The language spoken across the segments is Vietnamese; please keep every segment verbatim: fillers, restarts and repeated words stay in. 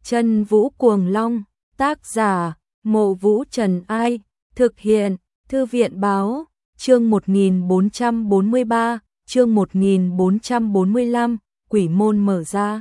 Chân Vũ Cuồng Long, tác giả, Mộ Vũ Trần Ai, thực hiện, Thư viện Báo, chương một nghìn bốn trăm bốn mươi ba, chương một nghìn bốn trăm bốn mươi lăm, Quỷ môn mở ra.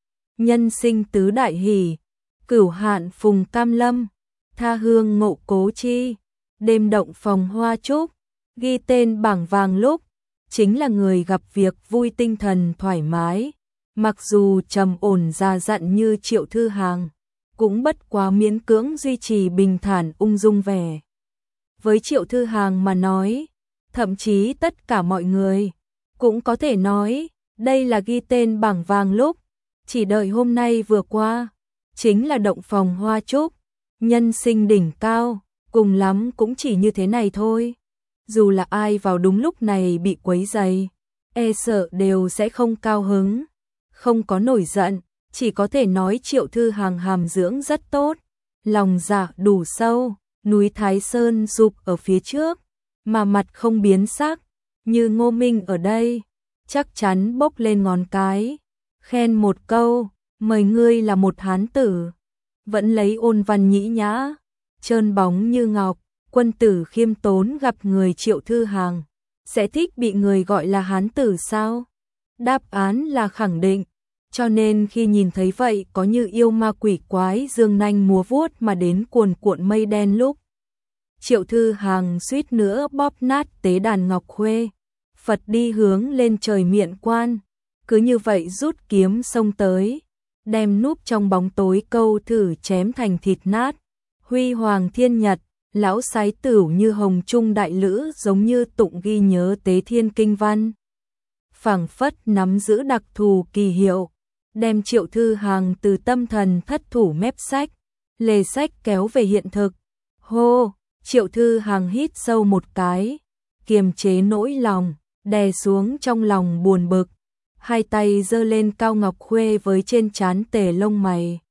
Nhân sinh tứ đại hỷ, Cửu Hạn Phùng Cam Lâm, Tha Hương Ngộ Cố Chi, Đêm Động Phòng Hoa Trúc, ghi tên bảng vàng lúc, chính là người gặp việc vui tinh thần thoải mái. Mặc dù trầm ổn già dặn như Triệu Thư Hàng, cũng bất quá miễn cưỡng duy trì bình thản ung dung vẻ. Với Triệu Thư Hàng mà nói, thậm chí tất cả mọi người, cũng có thể nói, đây là ghi tên bảng vàng lúc, chỉ đợi hôm nay vừa qua, chính là động phòng hoa trúc, nhân sinh đỉnh cao, cùng lắm cũng chỉ như thế này thôi. Dù là ai vào đúng lúc này bị quấy rầy, e sợ đều sẽ không cao hứng. Không có nổi giận, chỉ có thể nói Triệu Thư Hàng hàm dưỡng rất tốt, lòng dạ đủ sâu, núi Thái Sơn sụp ở phía trước, mà mặt không biến sắc, như Ngô Minh ở đây, chắc chắn bốc lên ngón cái, khen một câu, mời ngươi là một hán tử, vẫn lấy ôn văn nhĩ nhã, trơn bóng như ngọc, quân tử khiêm tốn gặp người Triệu Thư Hàng, sẽ thích bị người gọi là hán tử sao? Đáp án là khẳng định, cho nên khi nhìn thấy vậy có như yêu ma quỷ quái dương nanh múa vuốt mà đến cuồn cuộn mây đen lúc. Triệu Thư Hàng suýt nữa bóp nát tế đàn ngọc khuê, Phật đi hướng lên trời miện quan, cứ như vậy rút kiếm xông tới, đem núp trong bóng tối câu thử chém thành thịt nát, huy hoàng thiên nhật, lão sái tửu như hồng trung đại lữ giống như tụng ghi nhớ tế thiên kinh văn. Phảng phất nắm giữ đặc thù kỳ hiệu, đem Triệu Thư Hàng từ tâm thần thất thủ mép sách, lề sách kéo về hiện thực. Hô, Triệu Thư Hàng hít sâu một cái, kiềm chế nỗi lòng, đè xuống trong lòng buồn bực, hai tay giơ lên cao ngọc khuê với trên trán tề lông mày.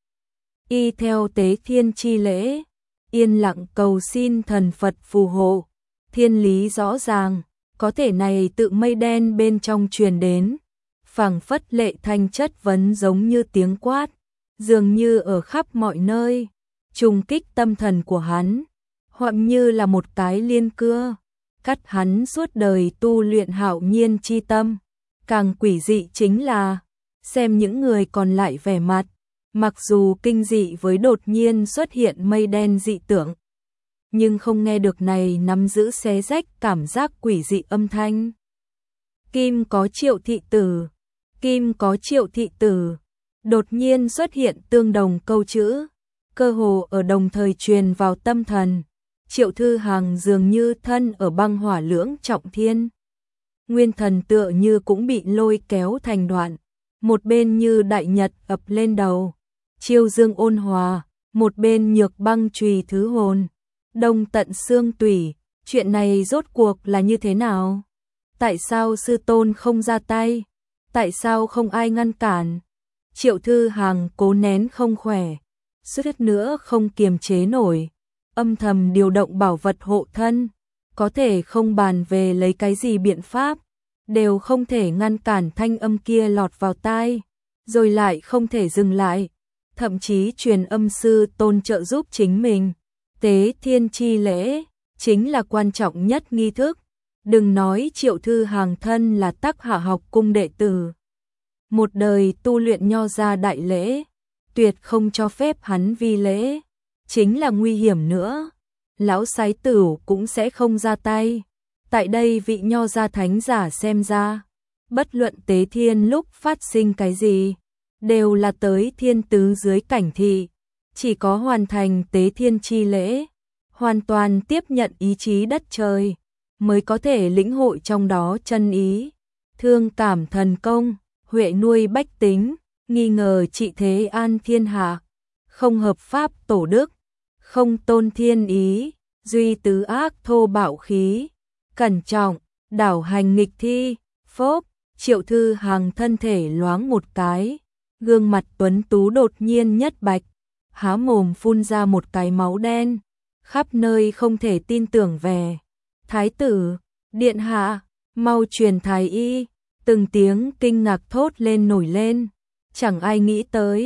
Y theo tế thiên chi lễ, yên lặng cầu xin thần Phật phù hộ, thiên lý rõ ràng. Có thể này tự mây đen bên trong truyền đến, phảng phất lệ thanh chất vấn giống như tiếng quát, dường như ở khắp mọi nơi, trùng kích tâm thần của hắn, hoặc như là một cái liên cưa, cắt hắn suốt đời tu luyện hạo nhiên chi tâm. Càng quỷ dị chính là, xem những người còn lại vẻ mặt, mặc dù kinh dị với đột nhiên xuất hiện mây đen dị tưởng, nhưng không nghe được này nắm giữ xé rách cảm giác quỷ dị âm thanh. Kim có Triệu thị tử, Kim có Triệu thị tử, đột nhiên xuất hiện tương đồng câu chữ, cơ hồ ở đồng thời truyền vào tâm thần. Triệu Thư Hàng dường như thân ở băng hỏa lưỡng trọng thiên, nguyên thần tựa như cũng bị lôi kéo thành đoạn, một bên như đại nhật ập lên đầu, chiêu dương ôn hòa, một bên nhược băng trùy thứ hồn. Đông tận xương tủy, chuyện này rốt cuộc là như thế nào? Tại sao sư tôn không ra tay? Tại sao không ai ngăn cản? Triệu Thư Hàng cố nén không khỏe, suýt nữa không kiềm chế nổi, âm thầm điều động bảo vật hộ thân, có thể không bàn về lấy cái gì biện pháp, đều không thể ngăn cản thanh âm kia lọt vào tai, rồi lại không thể dừng lại, thậm chí truyền âm sư tôn trợ giúp chính mình. Tế thiên chi lễ, chính là quan trọng nhất nghi thức, đừng nói Triệu Thư Hàng thân là Tắc Hạ học cung đệ tử. Một đời tu luyện nho gia đại lễ, tuyệt không cho phép hắn vi lễ, chính là nguy hiểm nữa, lão sái tửu cũng sẽ không ra tay. Tại đây vị nho gia thánh giả xem ra, bất luận tế thiên lúc phát sinh cái gì, đều là tới thiên tứ dưới cảnh thị. Chỉ có hoàn thành tế thiên chi lễ, hoàn toàn tiếp nhận ý chí đất trời, mới có thể lĩnh hội trong đó chân ý, thương cảm thần công, huệ nuôi bách tính, nghi ngờ trị thế an thiên hạ, không hợp pháp tổ đức, không tôn thiên ý, duy tứ ác thô bạo khí, cẩn trọng, đảo hành nghịch thi, phốp. Triệu Thư Hàng thân thể loáng một cái, gương mặt tuấn tú đột nhiên nhất bạch, há mồm phun ra một cái máu đen, khắp nơi không thể tin tưởng về. Thái tử, điện hạ, mau truyền thái y, từng tiếng kinh ngạc thốt lên nổi lên, chẳng ai nghĩ tới,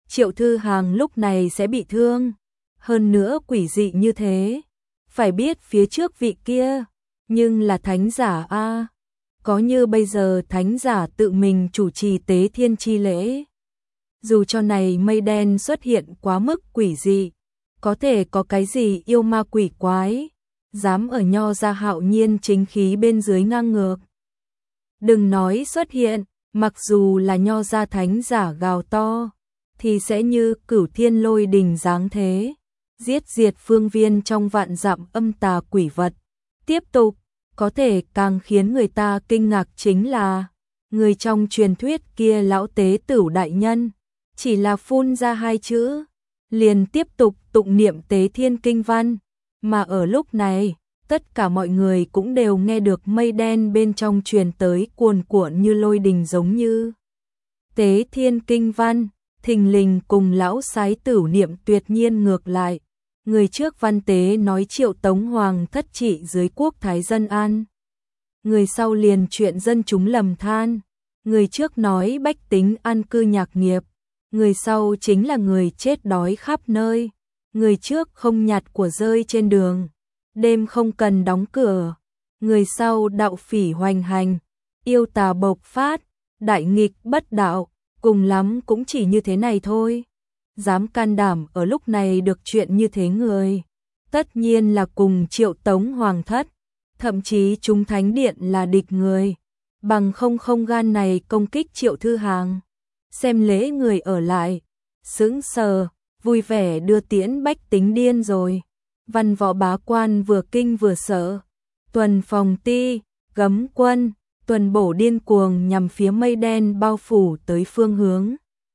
Triệu Thư Hàng lúc này sẽ bị thương. Hơn nữa quỷ dị như thế. Phải biết phía trước vị kia, nhưng là thánh giả a. Có như bây giờ thánh giả tự mình chủ trì tế thiên chi lễ. Dù cho này mây đen xuất hiện quá mức quỷ dị, có thể có cái gì yêu ma quỷ quái, dám ở Nho gia hạo nhiên chính khí bên dưới ngang ngược. Đừng nói xuất hiện, mặc dù là Nho gia thánh giả gào to, thì sẽ như cửu thiên lôi đình dáng thế, giết diệt phương viên trong vạn dặm âm tà quỷ vật. Tiếp tục, có thể càng khiến người ta kinh ngạc chính là, người trong truyền thuyết kia lão tế tửu đại nhân, chỉ là phun ra hai chữ, liền tiếp tục tụng niệm tế thiên kinh văn, mà ở lúc này, tất cả mọi người cũng đều nghe được mây đen bên trong truyền tới cuồn cuộn như lôi đình giống như tế thiên kinh văn, thình lình cùng lão sái tửu niệm tuyệt nhiên ngược lại. Người trước văn tế nói Triệu Tống Hoàng thất trị dưới quốc thái dân an. Người sau liền chuyện dân chúng lầm than. Người trước nói bách tính an cư nhạc nghiệp. Người sau chính là người chết đói khắp nơi. Người trước không nhặt của rơi trên đường. Đêm không cần đóng cửa. Người sau đạo phỉ hoành hành. Yêu tà bộc phát. Đại nghịch bất đạo. Cùng lắm cũng chỉ như thế này thôi. Dám can đảm ở lúc này được chuyện như thế người, tất nhiên là cùng Triệu Tống Hoàng thất, thậm chí chúng thánh điện là địch người, bằng không không gan này công kích Triệu Thư Hàng. Xem lễ người ở lại, sững sờ, vui vẻ đưa tiễn bách tính điên rồi. Văn võ bá quan vừa kinh vừa sợ, tuần phòng ti, gấm quân, tuần bổ điên cuồng nhằm phía mây đen bao phủ tới phương hướng.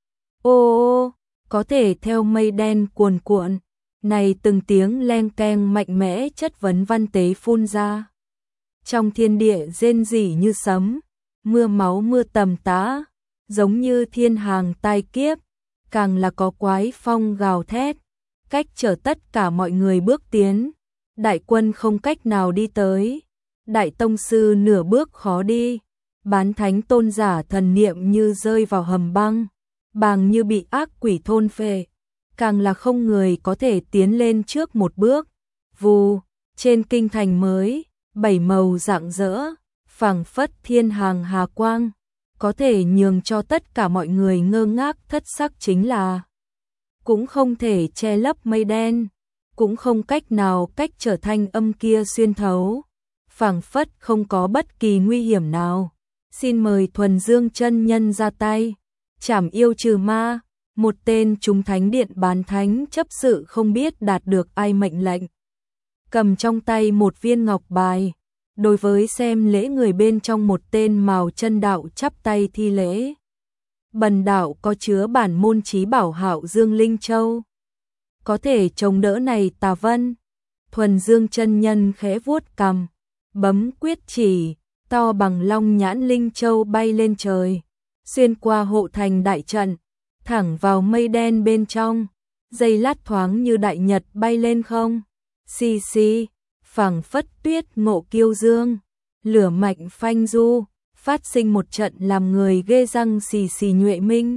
Ô ô, có thể theo mây đen cuồn cuộn, này từng tiếng leng keng mạnh mẽ chất vấn văn tế phun ra. Trong thiên địa rên rỉ như sấm, mưa máu mưa tầm tã, giống như thiên hàng tai kiếp, càng là có quái phong gào thét, cách trở tất cả mọi người bước tiến. Đại quân không cách nào đi tới, đại tông sư nửa bước khó đi, bán thánh tôn giả thần niệm như rơi vào hầm băng. Bàng như bị ác quỷ thôn phệ, càng là không người có thể tiến lên trước một bước. Vù, trên kinh thành mới, bảy màu rạng rỡ, phảng phất thiên hàng hà quang, có thể nhường cho tất cả mọi người ngơ ngác thất sắc chính là, cũng không thể che lấp mây đen, cũng không cách nào cách trở thanh âm kia xuyên thấu, phảng phất không có bất kỳ nguy hiểm nào. Xin mời Thuần Dương chân nhân ra tay. Trảm yêu trừ ma, một tên chúng thánh điện bán thánh chấp sự không biết đạt được ai mệnh lệnh. Cầm trong tay một viên ngọc bài, đối với xem lễ người bên trong một tên màu chân đạo chắp tay thi lễ. Bần đạo có chứa bản môn chí bảo Hạo Dương Linh Châu. Có thể chống đỡ này Tà Vân. Thuần Dương chân nhân khẽ vuốt cằm, bấm quyết chỉ, to bằng long nhãn Linh Châu bay lên trời. Xuyên qua hộ thành đại trận, thẳng vào mây đen bên trong, giây lát thoáng như đại nhật bay lên không. Xì xì, phảng phất tuyết ngộ kiêu dương, lửa mạnh phanh du, phát sinh một trận làm người ghê răng xì xì nhuệ minh.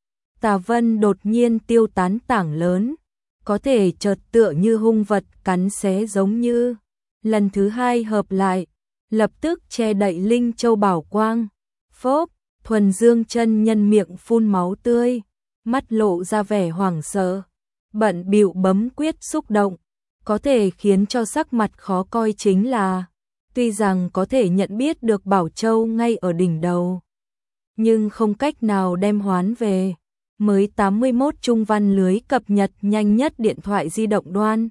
Tà Vân đột nhiên tiêu tán tảng lớn, có thể chợt tựa như hung vật cắn xé giống như, lần thứ hai hợp lại, lập tức che đậy Linh Châu bảo quang. Phốp, Thuần Dương chân nhân miệng phun máu tươi, mắt lộ ra vẻ hoảng sợ, bận bịu bấm quyết xúc động, có thể khiến cho sắc mặt khó coi chính là, tuy rằng có thể nhận biết được Bảo Châu ngay ở đỉnh đầu, nhưng không cách nào đem hoán về. Mới tám mươi mốt trung văn lưới cập nhật nhanh nhất điện thoại di động đoan.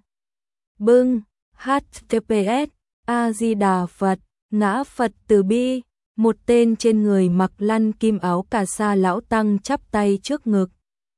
Bưng, hát tê pê ét, A Di Đà Phật, ngã Phật từ bi. Một tên trên người mặc lăn kim áo cà sa lão tăng chắp tay trước ngực.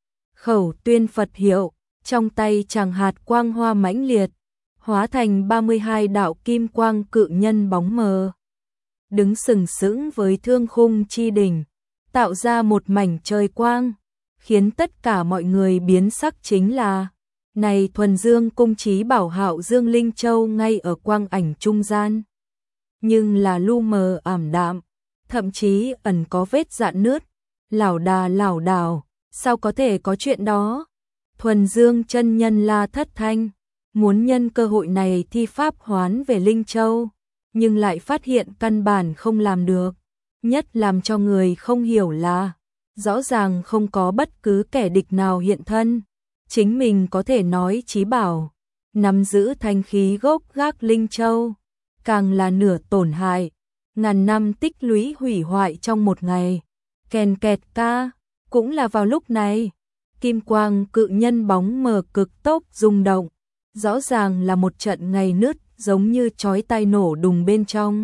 Khẩu tuyên Phật hiệu, trong tay chàng hạt quang hoa mãnh liệt, hóa thành ba mươi hai đạo kim quang cự nhân bóng mờ. Đứng sừng sững với thương khung chi đỉnh, tạo ra một mảnh trời quang, khiến tất cả mọi người biến sắc chính là, này Thuần Dương cung chí bảo Hạo Dương Linh Châu ngay ở quang ảnh trung gian. Nhưng là lu mờ ảm đạm, thậm chí ẩn có vết rạn nứt, lảo đà lảo đảo, Sao có thể có chuyện đó? Thuần Dương chân nhân la thất thanh, muốn nhân cơ hội này thi pháp hoán về Linh Châu, nhưng lại phát hiện căn bản không làm được. Nhất làm cho người không hiểu là, rõ ràng không có bất cứ kẻ địch nào hiện thân, chính mình có thể nói chí bảo, nắm giữ thanh khí gốc gác Linh Châu, càng là nửa tổn hại, ngàn năm tích lũy hủy hoại trong một ngày. Kèn kẹt ca, cũng là vào lúc này, kim quang cự nhân bóng mờ cực tốc rung động, rõ ràng là một trận ngày nứt giống như chói tai nổ đùng bên trong.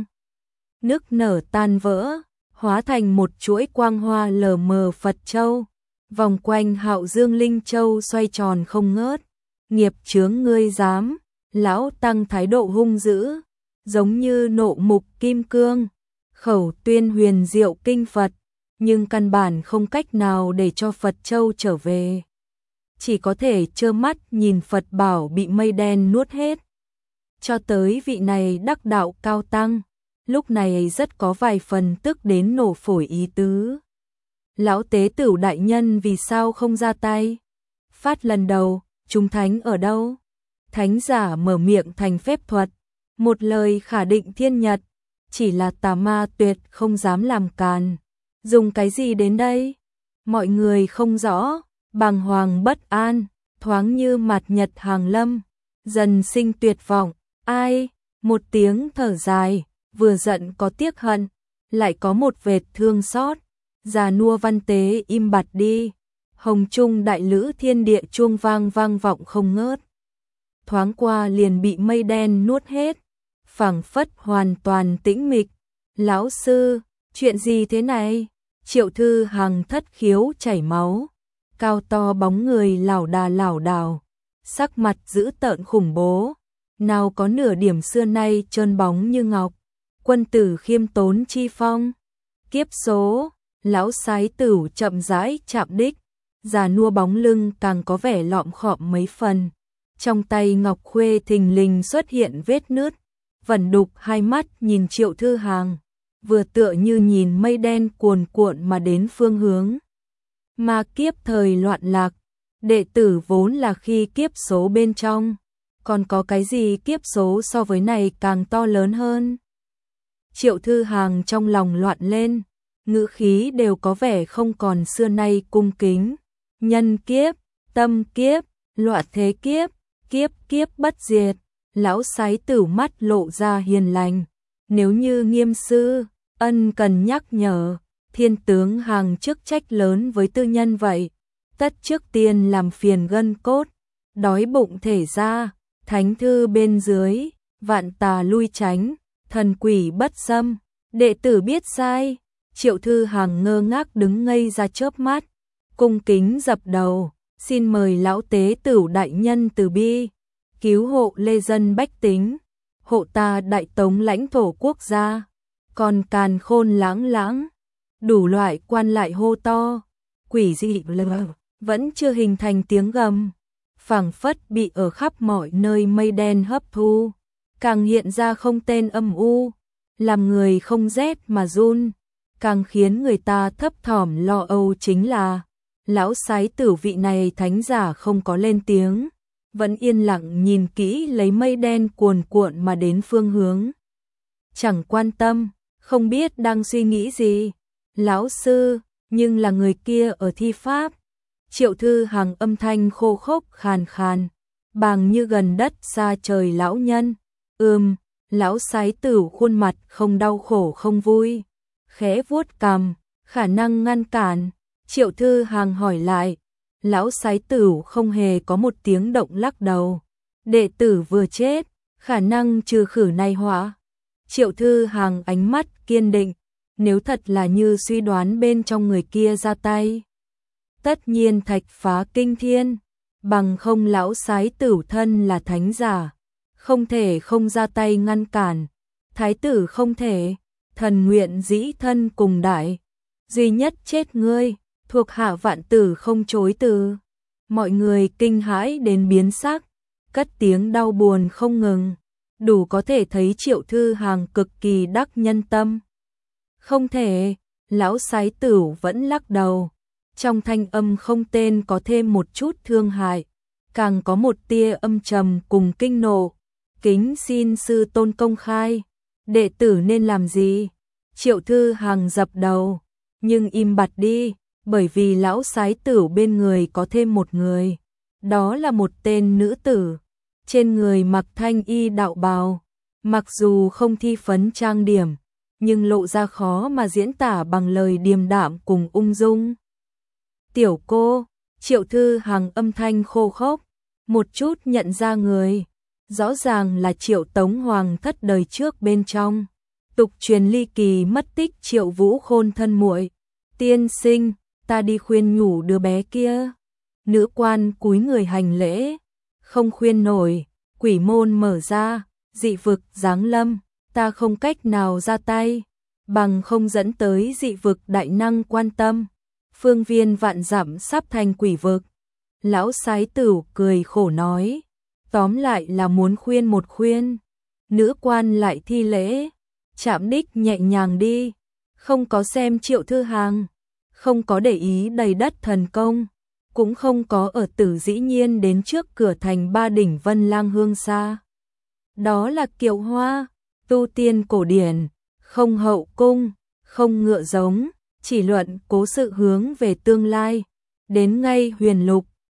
Nức nở tan vỡ, hóa thành một chuỗi quang hoa lờ mờ Phật Châu, vòng quanh Hạo Dương Linh Châu xoay tròn không ngớt. Nghiệp chướng ngươi dám, lão tăng thái độ hung dữ, giống như nộ mục kim cương, khẩu tuyên huyền diệu kinh Phật, nhưng căn bản không cách nào để cho Phật Châu trở về. Chỉ có thể trơ mắt nhìn Phật bảo bị mây đen nuốt hết. Cho tới vị này đắc đạo cao tăng, lúc này rất có vài phần tức đến nổ phổi ý tứ. Lão tế tửu đại nhân vì sao không ra tay? Phát lần đầu, chúng thánh ở đâu? Thánh giả mở miệng thành phép thuật, một lời khả định thiên nhật, chỉ là tà ma tuyệt không dám làm càn. Dùng cái gì đến đây? Mọi người không rõ, bàng hoàng bất an, thoáng như mặt nhật hàng lâm, dần sinh tuyệt vọng. Ai? Một tiếng thở dài, vừa giận có tiếc hận, lại có một vệt thương xót. Già nua văn tế im bặt đi, hồng trung đại lữ thiên địa chuông vang vang vọng không ngớt. Thoáng qua liền bị mây đen nuốt hết, phảng phất hoàn toàn tĩnh mịch. Lão sư, chuyện gì thế này? Triệu Thư Hằng thất khiếu chảy máu, cao to bóng người lảo đà lảo đảo, sắc mặt dữ tợn khủng bố, nào có nửa điểm xưa nay trơn bóng như ngọc. Quân tử khiêm tốn chi phong, kiếp số. Lão sái tửu chậm rãi chạm đích, già nua bóng lưng càng có vẻ lọm khọm mấy phần. Trong tay ngọc khuê thình lình xuất hiện vết nứt, vẩn đục hai mắt nhìn Triệu Thư Hằng, vừa tựa như nhìn mây đen cuồn cuộn mà đến phương hướng. Mà kiếp thời loạn lạc, đệ tử vốn là khi kiếp số bên trong, còn có cái gì kiếp số so với này càng to lớn hơn? Triệu Thư Hằng trong lòng loạn lên, ngữ khí đều có vẻ không còn xưa nay cung kính. Nhân kiếp, tâm kiếp, loạn thế kiếp, kiếp kiếp bất diệt. Lão sái tửu mắt lộ ra hiền lành. Nếu như nghiêm sư, ân cần nhắc nhở, thiên tướng hàng chức trách lớn với tư nhân vậy. Tất trước tiên làm phiền gân cốt, đói bụng thể ra, thánh thư bên dưới, vạn tà lui tránh, thần quỷ bất xâm. Đệ tử biết sai. Triệu Thư Hằng ngơ ngác đứng ngây ra chớp mắt, cung kính dập đầu, xin mời lão tế tửu đại nhân từ bi, cứu hộ lê dân bách tính, hộ ta đại tống lãnh thổ quốc gia. Còn càn khôn lãng lãng, đủ loại quan lại hô to, quỷ dị lờ, vẫn chưa hình thành tiếng gầm, phảng phất bị ở khắp mọi nơi mây đen hấp thu, càng hiện ra không tên âm u, làm người không rét mà run. Càng khiến người ta thấp thỏm lo âu chính là lão sái tử vị này thánh giả không có lên tiếng, vẫn yên lặng nhìn kỹ lấy mây đen cuồn cuộn mà đến phương hướng. Chẳng quan tâm, không biết đang suy nghĩ gì. Lão sư, nhưng là người kia ở thi pháp. Triệu Thư Hằng âm thanh khô khốc khàn khàn, bàng như gần đất xa trời lão nhân. Ừm, lão sái tử khuôn mặt không đau khổ không vui, khẽ vuốt cằm, khả năng ngăn cản. Triệu Thư Hằng hỏi lại, lão sái tử không hề có một tiếng động lắc đầu. Đệ tử vừa chết, khả năng trừ khử này họa. Triệu Thư Hằng ánh mắt kiên định, nếu thật là như suy đoán bên trong người kia ra tay, tất nhiên thạch phá kinh thiên, bằng không lão sái tử thân là thánh giả, không thể không ra tay ngăn cản. Thái tử không thể, thần nguyện dĩ thân cùng đại, duy nhất chết ngươi, thuộc hạ vạn tử không chối từ. Mọi người kinh hãi đến biến sắc, cất tiếng đau buồn không ngừng, đủ có thể thấy Triệu Thư Hằng cực kỳ đắc nhân tâm. Không thể, lão sái tử vẫn lắc đầu, Trong thanh âm không tên có thêm một chút thương hại, càng có một tia âm trầm cùng kinh nộ. Kính xin sư tôn công khai, đệ tử nên làm gì? Triệu Thư Hằng dập đầu, nhưng im bặt đi, bởi vì lão sái tử bên người có thêm một người. Đó là một tên nữ tử, trên người mặc thanh y đạo bào, mặc dù không thi phấn trang điểm, nhưng lộ ra khó mà diễn tả bằng lời điềm đạm cùng ung dung. Tiểu cô, Triệu Thư Hằng âm thanh khô khốc, một chút nhận ra người, rõ ràng là Triệu Tống Hoàng thất đời trước bên trong. Tục truyền ly kỳ mất tích Triệu Vũ Khôn thân muội. Tiên sinh, ta đi khuyên nhủ đứa bé kia. Nữ quan cúi người hành lễ, không khuyên nổi, quỷ môn mở ra, dị vực giáng lâm, ta không cách nào ra tay, bằng không dẫn tới dị vực đại năng quan tâm. Phương viên vạn dặm sắp thành quỷ vực. Lão sái tử cười khổ nói, tóm lại là muốn khuyên một khuyên. Nữ quan lại thi lễ, chạm đích nhẹ nhàng đi, không có xem Triệu Thư Hằng, không có để ý đầy đất thần công, cũng không có ở Tử Dĩ Nhiên đến trước cửa thành Ba Đỉnh Vân Lang Hương xa. Đó là kiệu hoa, tu tiên cổ điển, không hậu cung, không ngựa giống, chỉ luận cố sự hướng về tương lai. Đến ngay huyền lục,